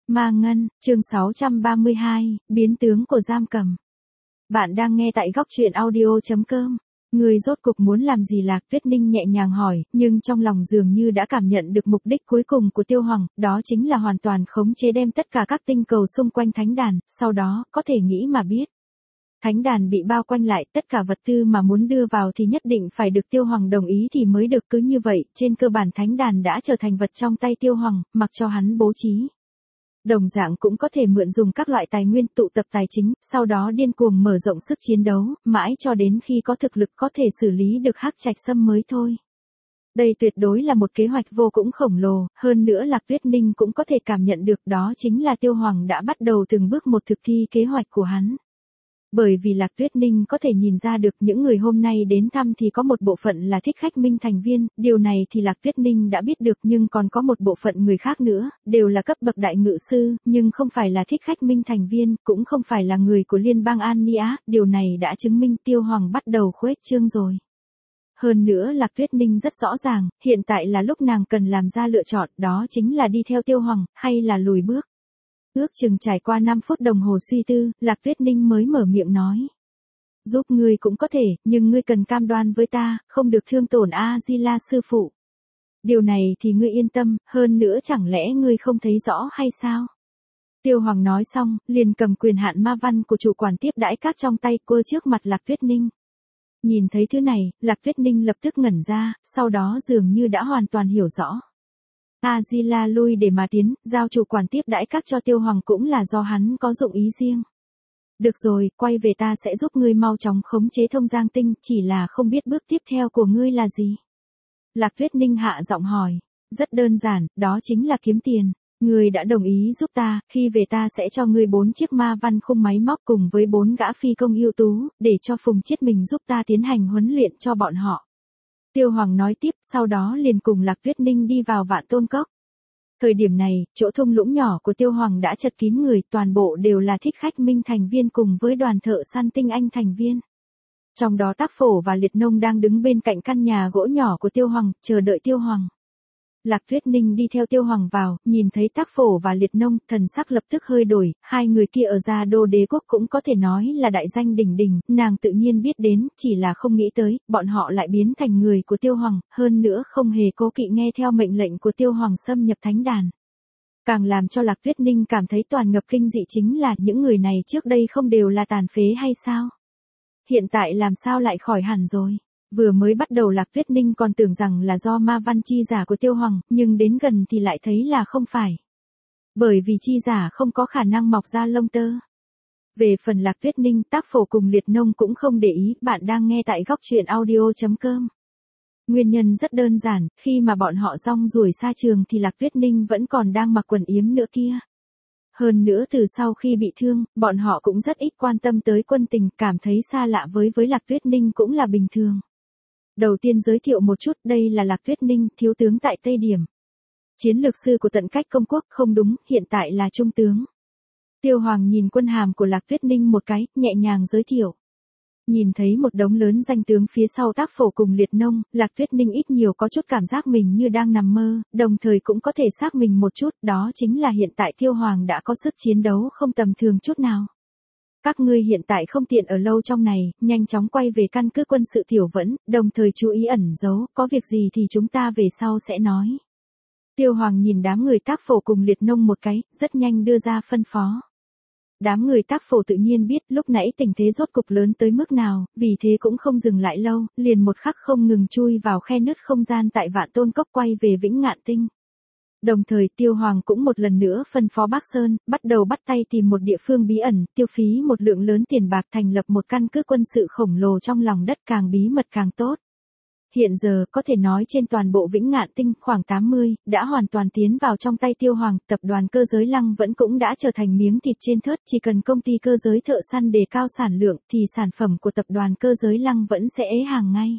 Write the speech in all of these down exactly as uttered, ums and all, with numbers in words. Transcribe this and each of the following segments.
Ma Ngân, chương sáu trăm ba mươi hai, biến tướng của giam cầm. Bạn đang nghe tại góc truyện audio chấm com. Người rốt cục muốn làm gì? Lạc Tuyết Ninh nhẹ nhàng hỏi, nhưng trong lòng dường như đã cảm nhận được mục đích cuối cùng của Tiêu Hoàng, đó chính là hoàn toàn khống chế đem tất cả các tinh cầu xung quanh thánh đàn, sau đó, có thể nghĩ mà biết. Thánh đàn bị bao quanh lại, tất cả vật tư mà muốn đưa vào thì nhất định phải được Tiêu Hoàng đồng ý thì mới được, cứ như vậy, trên cơ bản thánh đàn đã trở thành vật trong tay Tiêu Hoàng, mặc cho hắn bố trí. Đồng dạng cũng có thể mượn dùng các loại tài nguyên tụ tập tài chính, sau đó điên cuồng mở rộng sức chiến đấu, mãi cho đến khi có thực lực có thể xử lý được Hắc Trạch Sâm mới thôi. Đây tuyệt đối là một kế hoạch vô cùng khổng lồ, hơn nữa Lạc Tuyết Ninh cũng có thể cảm nhận được đó chính là Tiêu Hoàng đã bắt đầu từng bước một thực thi kế hoạch của hắn. Bởi vì Lạc Tuyết Ninh có thể nhìn ra được những người hôm nay đến thăm thì có một bộ phận là thích khách minh thành viên, điều này thì Lạc Tuyết Ninh đã biết được, nhưng còn có một bộ phận người khác nữa, đều là cấp bậc đại ngự sư, nhưng không phải là thích khách minh thành viên, cũng không phải là người của liên bang Ania, điều này đã chứng minh Tiêu Hoàng bắt đầu khuếch trương rồi. Hơn nữa Lạc Tuyết Ninh rất rõ ràng, hiện tại là lúc nàng cần làm ra lựa chọn, đó chính là đi theo Tiêu Hoàng, hay là lùi bước. Ước chừng trải qua năm phút đồng hồ suy tư, Lạc Tuyết Ninh mới mở miệng nói. Giúp ngươi cũng có thể, nhưng ngươi cần cam đoan với ta, không được thương tổn A-di-la sư phụ. Điều này thì ngươi yên tâm, hơn nữa chẳng lẽ ngươi không thấy rõ hay sao? Tiêu Hoàng nói xong, liền cầm quyền hạn ma văn của chủ quản tiếp đãi các trong tay quơ trước mặt Lạc Tuyết Ninh. Nhìn thấy thứ này, Lạc Tuyết Ninh lập tức ngẩn ra, sau đó dường như đã hoàn toàn hiểu rõ. A-di-la lui để mà tiến, giao chủ quản tiếp đãi các cho Tiêu Hoàng cũng là do hắn có dụng ý riêng. Được rồi, quay về, ta sẽ giúp ngươi mau chóng khống chế thông giang tinh, chỉ là không biết bước tiếp theo của ngươi là gì. Lạc Tuyết Ninh hạ giọng hỏi. Rất đơn giản, đó chính là kiếm tiền. Ngươi đã đồng ý giúp ta, khi về ta sẽ cho ngươi bốn chiếc ma văn khung máy móc cùng với bốn gã phi công ưu tú, để cho Phùng Chiết mình giúp ta tiến hành huấn luyện cho bọn họ. Tiêu Hoàng nói tiếp, sau đó liền cùng Lạc Tuyết Ninh đi vào Vạn Tôn Cốc. Thời điểm này, chỗ thung lũng nhỏ của Tiêu Hoàng đã chật kín người, toàn bộ đều là thích khách minh thành viên cùng với đoàn thợ săn tinh anh thành viên. Trong đó Tác Phổ và Liệt Nông đang đứng bên cạnh căn nhà gỗ nhỏ của Tiêu Hoàng, chờ đợi Tiêu Hoàng. Lạc Tuyết Ninh đi theo Tiêu Hoàng vào, nhìn thấy Tác Phổ và Liệt Nông, thần sắc lập tức hơi đổi, hai người kia ở Gia Đô Đế Quốc cũng có thể nói là đại danh đỉnh đỉnh, nàng tự nhiên biết đến, chỉ là không nghĩ tới, bọn họ lại biến thành người của Tiêu Hoàng, hơn nữa không hề cố kỵ nghe theo mệnh lệnh của Tiêu Hoàng xâm nhập thánh đàn. Càng làm cho Lạc Tuyết Ninh cảm thấy toàn ngập kinh dị chính là những người này trước đây không đều là tàn phế hay sao? Hiện tại làm sao lại khỏi hẳn rồi? Vừa mới bắt đầu Lạc Tuyết Ninh còn tưởng rằng là do ma văn chi giả của Tiêu Hoàng, nhưng đến gần thì lại thấy là không phải. Bởi vì chi giả không có khả năng mọc ra lông tơ. Về phần Lạc Tuyết Ninh, Tác Phổ cùng Liệt Nông cũng không để ý, bạn đang nghe tại góc truyện audio chấm com. Nguyên nhân rất đơn giản, khi mà bọn họ rong ruổi xa trường thì Lạc Tuyết Ninh vẫn còn đang mặc quần yếm nữa kia. Hơn nữa từ sau khi bị thương, bọn họ cũng rất ít quan tâm tới quân tình, cảm thấy xa lạ với với Lạc Tuyết Ninh cũng là bình thường. Đầu tiên giới thiệu một chút, đây là Lạc Tuyết Ninh, thiếu tướng tại Tây Điểm. Chiến lược sư của tận cách công quốc, không đúng, hiện tại là trung tướng. Tiêu Hoàng nhìn quân hàm của Lạc Tuyết Ninh một cái, nhẹ nhàng giới thiệu. Nhìn thấy một đống lớn danh tướng phía sau Tác Phổ cùng Liệt Nông, Lạc Tuyết Ninh ít nhiều có chút cảm giác mình như đang nằm mơ, đồng thời cũng có thể xác mình một chút, đó chính là hiện tại Tiêu Hoàng đã có sức chiến đấu không tầm thường chút nào. Các ngươi hiện tại không tiện ở lâu trong này, nhanh chóng quay về căn cứ quân sự Tiểu Vẫn, đồng thời chú ý ẩn giấu, có việc gì thì chúng ta về sau sẽ nói. Tiêu Hoàng nhìn đám người Tác Phổ cùng Liệt Nông một cái, rất nhanh đưa ra phân phó. Đám người Tác Phổ tự nhiên biết lúc nãy tình thế rốt cục lớn tới mức nào, vì thế cũng không dừng lại lâu, liền một khắc không ngừng chui vào khe nứt không gian tại Vạn Tôn Cốc quay về Vĩnh Ngạn Tinh. Đồng thời Tiêu Hoàng cũng một lần nữa phân phó Bắc Sơn, bắt đầu bắt tay tìm một địa phương bí ẩn, tiêu phí một lượng lớn tiền bạc thành lập một căn cứ quân sự khổng lồ trong lòng đất, càng bí mật càng tốt. Hiện giờ, có thể nói trên toàn bộ Vĩnh Ngạn Tinh, khoảng tám mươi, đã hoàn toàn tiến vào trong tay Tiêu Hoàng, tập đoàn Cơ Giới Lăng vẫn cũng đã trở thành miếng thịt trên thớt, chỉ cần công ty cơ giới thợ săn đề cao sản lượng, thì sản phẩm của tập đoàn Cơ Giới Lăng vẫn sẽ ế hàng ngay.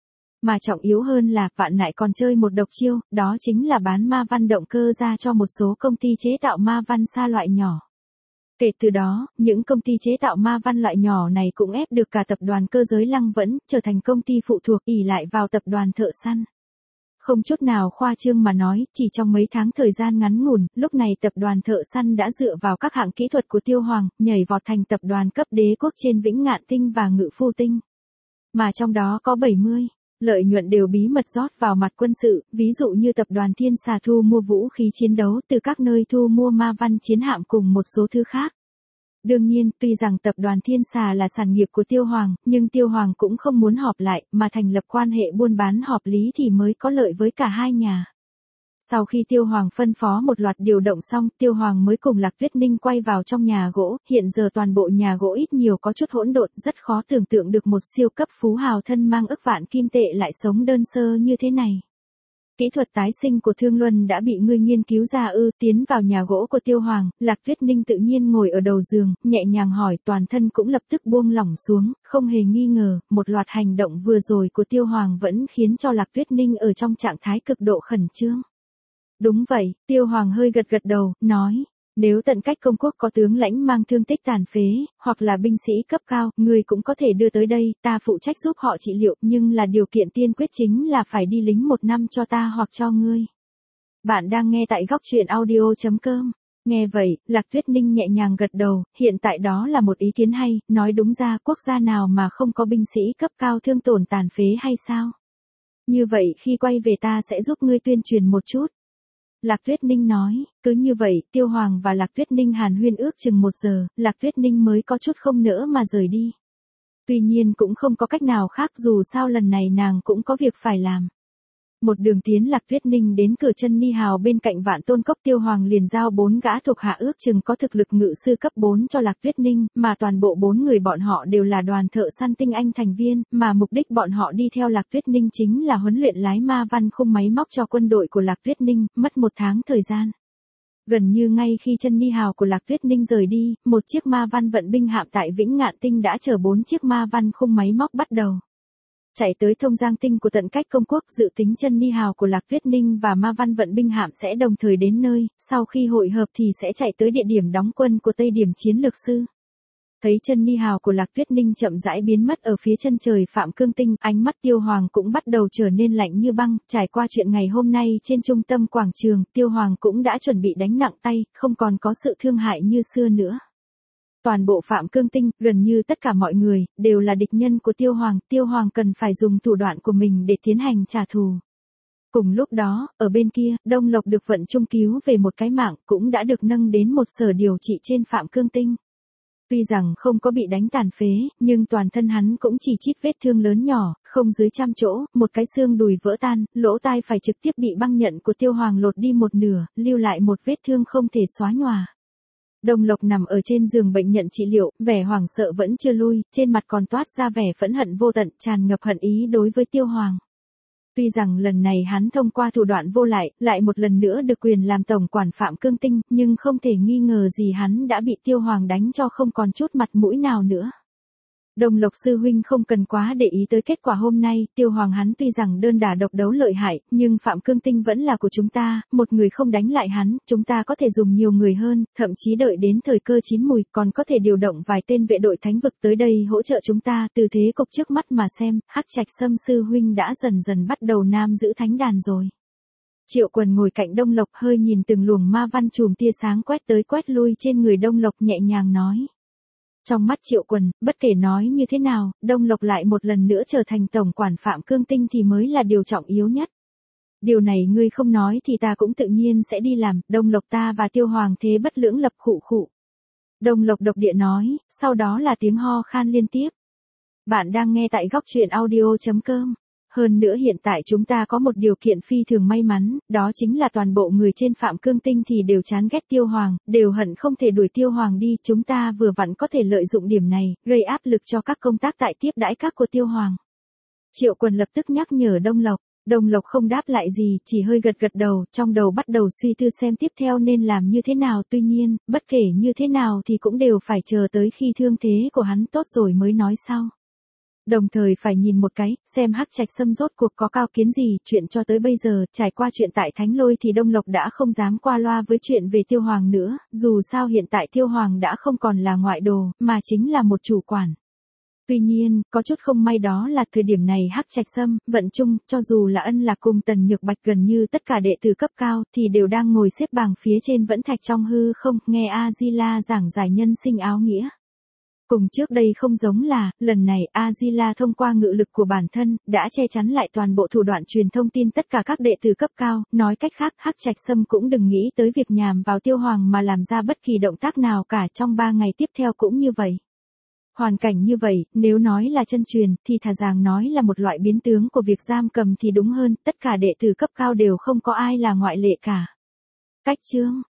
Mà trọng yếu hơn là, Vạn Nại còn chơi một độc chiêu, đó chính là bán ma văn động cơ ra cho một số công ty chế tạo ma văn xa loại nhỏ. Kể từ đó, những công ty chế tạo ma văn loại nhỏ này cũng ép được cả tập đoàn Cơ Giới Lăng vẫn, trở thành công ty phụ thuộc ỷ lại vào tập đoàn thợ săn. Không chút nào khoa trương mà nói, chỉ trong mấy tháng thời gian ngắn ngủn, lúc này tập đoàn Thợ Săn đã dựa vào các hạng kỹ thuật của Tiêu Hoàng, nhảy vọt thành tập đoàn cấp đế quốc trên Vĩnh Ngạn Tinh và Ngự Phu Tinh. Mà trong đó có bảy mươi lợi nhuận đều bí mật rót vào mặt quân sự, ví dụ như tập đoàn Thiên Xà thu mua vũ khí chiến đấu từ các nơi thu mua ma văn chiến hạm cùng một số thứ khác. Đương nhiên, tuy rằng tập đoàn Thiên Xà là sản nghiệp của Tiêu Hoàng, nhưng Tiêu Hoàng cũng không muốn họp lại, mà thành lập quan hệ buôn bán hợp lý thì mới có lợi với cả hai nhà. Sau khi Tiêu Hoàng phân phó một loạt điều động xong, Tiêu Hoàng mới cùng Lạc Tuyết Ninh quay vào trong nhà gỗ, hiện giờ toàn bộ nhà gỗ ít nhiều có chút hỗn độn, rất khó tưởng tượng được một siêu cấp phú hào thân mang ức vạn kim tệ lại sống đơn sơ như thế này. Kỹ thuật tái sinh của Thương Luân đã bị ngươi nghiên cứu ra ư? Tiến vào nhà gỗ của Tiêu Hoàng, Lạc Tuyết Ninh tự nhiên ngồi ở đầu giường, nhẹ nhàng hỏi, toàn thân cũng lập tức buông lỏng xuống, không hề nghi ngờ, một loạt hành động vừa rồi của Tiêu Hoàng vẫn khiến cho Lạc Tuyết Ninh ở trong trạng thái cực độ khẩn trương. Đúng vậy, Tiêu Hoàng hơi gật gật đầu, nói, nếu tận cách công quốc có tướng lãnh mang thương tích tàn phế, hoặc là binh sĩ cấp cao, ngươi cũng có thể đưa tới đây, ta phụ trách giúp họ trị liệu, nhưng là điều kiện tiên quyết chính là phải đi lính một năm cho ta hoặc cho ngươi. Bạn đang nghe tại góc truyện audio chấm com. Nghe vậy, Lạc Tuyết Ninh nhẹ nhàng gật đầu, hiện tại đó là một ý kiến hay, nói đúng ra quốc gia nào mà không có binh sĩ cấp cao thương tổn tàn phế hay sao? Như vậy khi quay về ta sẽ giúp ngươi tuyên truyền một chút. Lạc Tuyết Ninh nói, cứ như vậy, Tiêu Hoàng và Lạc Tuyết Ninh hàn huyên ước chừng một giờ, Lạc Tuyết Ninh mới có chút không nỡ mà rời đi. Tuy nhiên cũng không có cách nào khác, dù sao lần này nàng cũng có việc phải làm. Một đường tiến Lạc Tuyết Ninh đến cửa chân Ni Hào bên cạnh Vạn Tôn Cốc, Tiêu Hoàng liền giao bốn gã thuộc hạ ước chừng có thực lực ngự sư cấp bốn cho Lạc Tuyết Ninh, mà toàn bộ bốn người bọn họ đều là đoàn Thợ Săn tinh anh thành viên, mà mục đích bọn họ đi theo Lạc Tuyết Ninh chính là huấn luyện lái ma văn khung máy móc cho quân đội của Lạc Tuyết Ninh, mất một tháng thời gian. Gần như ngay khi chân Ni Hào của Lạc Tuyết Ninh rời đi, một chiếc ma văn vận binh hạm tại Vĩnh Ngạn Tinh đã chở bốn chiếc ma văn khung máy móc bắt đầu chạy tới Thông Giang Tinh của tận cách công quốc, dự tính chân Ni Hào của Lạc Tuyết Ninh và ma văn vận binh hạm sẽ đồng thời đến nơi, sau khi hội hợp thì sẽ chạy tới địa điểm đóng quân của Tây Điểm Chiến Lược Sư. Thấy chân Ni Hào của Lạc Tuyết Ninh chậm rãi biến mất ở phía chân trời Phạm Cương Tinh, ánh mắt Tiêu Hoàng cũng bắt đầu trở nên lạnh như băng, trải qua chuyện ngày hôm nay trên trung tâm quảng trường, Tiêu Hoàng cũng đã chuẩn bị đánh nặng tay, không còn có sự thương hại như xưa nữa. Toàn bộ Phạm Cương Tinh, gần như tất cả mọi người, đều là địch nhân của Tiêu Hoàng, Tiêu Hoàng cần phải dùng thủ đoạn của mình để tiến hành trả thù. Cùng lúc đó, ở bên kia, Đông Lộc được vận trung cứu về một cái mạng, cũng đã được nâng đến một sở điều trị trên Phạm Cương Tinh. Tuy rằng không có bị đánh tàn phế, nhưng toàn thân hắn cũng chỉ chít vết thương lớn nhỏ, không dưới trăm chỗ, một cái xương đùi vỡ tan, lỗ tai phải trực tiếp bị băng nhận của Tiêu Hoàng lột đi một nửa, lưu lại một vết thương không thể xóa nhòa. Đông Lộc nằm ở trên giường bệnh nhận trị liệu, vẻ hoảng sợ vẫn chưa lui, trên mặt còn toát ra vẻ phẫn hận vô tận, tràn ngập hận ý đối với Tiêu Hoàng. Tuy rằng lần này hắn thông qua thủ đoạn vô lại, lại một lần nữa được quyền làm tổng quản Phạm Cương Tinh, nhưng không thể nghi ngờ gì hắn đã bị Tiêu Hoàng đánh cho không còn chút mặt mũi nào nữa. Đông Lộc sư huynh không cần quá để ý tới kết quả hôm nay, Tiêu Hoàng hắn tuy rằng đơn đả độc đấu lợi hại, nhưng Phạm Cương Tinh vẫn là của chúng ta, một người không đánh lại hắn, chúng ta có thể dùng nhiều người hơn, thậm chí đợi đến thời cơ chín mùi, còn có thể điều động vài tên vệ đội thánh vực tới đây hỗ trợ chúng ta, từ thế cục trước mắt mà xem, Hắc Trạch Sâm sư huynh đã dần dần bắt đầu nam giữ thánh đàn rồi. Triệu Quần ngồi cạnh Đông Lộc hơi nhìn từng luồng ma văn chùm tia sáng quét tới quét lui trên người Đông Lộc nhẹ nhàng nói. Trong mắt Triệu Quần, bất kể nói như thế nào, Đông Lộc lại một lần nữa trở thành tổng quản Phạm Cương Tinh thì mới là điều trọng yếu nhất. Điều này ngươi không nói thì ta cũng tự nhiên sẽ đi làm, Đông Lộc ta và Tiêu Hoàng thế bất lưỡng lập khụ khụ. Đông Lộc độc địa nói, sau đó là tiếng ho khan liên tiếp. Bạn đang nghe tại góc truyện audio chấm com. Hơn nữa hiện tại chúng ta có một điều kiện phi thường may mắn, đó chính là toàn bộ người trên Phạm Cương Tinh thì đều chán ghét Tiêu Hoàng, đều hận không thể đuổi Tiêu Hoàng đi, chúng ta vừa vặn có thể lợi dụng điểm này, gây áp lực cho các công tác tại tiếp đãi các của Tiêu Hoàng. Triệu Quần lập tức nhắc nhở Đông Lộc, Đông Lộc không đáp lại gì, chỉ hơi gật gật đầu, trong đầu bắt đầu suy tư xem tiếp theo nên làm như thế nào, tuy nhiên, bất kể như thế nào thì cũng đều phải chờ tới khi thương thế của hắn tốt rồi mới nói sau. Đồng thời phải nhìn một cái, xem Hắc Trạch Sâm rốt cuộc có cao kiến gì, chuyện cho tới bây giờ, trải qua chuyện tại Thánh Lôi thì Đông Lộc đã không dám qua loa với chuyện về Tiêu Hoàng nữa, dù sao hiện tại Tiêu Hoàng đã không còn là ngoại đồ, mà chính là một chủ quản. Tuy nhiên, có chút không may đó là thời điểm này Hắc Trạch Sâm, Vận Trung, cho dù là Ân Lạc cùng Tần Nhược Bạch gần như tất cả đệ tử cấp cao thì đều đang ngồi xếp bằng phía trên vẫn thạch trong hư không, nghe A-di-la giảng giải nhân sinh áo nghĩa. Cùng trước đây không giống là, lần này A-di-la thông qua ngự lực của bản thân, đã che chắn lại toàn bộ thủ đoạn truyền thông tin tất cả các đệ tử cấp cao, nói cách khác Hắc Trạch Sâm cũng đừng nghĩ tới việc nhằm vào Tiêu Hoàng mà làm ra bất kỳ động tác nào cả trong ba ngày tiếp theo cũng như vậy. Hoàn cảnh như vậy, nếu nói là chân truyền, thì thà rằng nói là một loại biến tướng của việc giam cầm thì đúng hơn, tất cả đệ tử cấp cao đều không có ai là ngoại lệ cả. Cách chương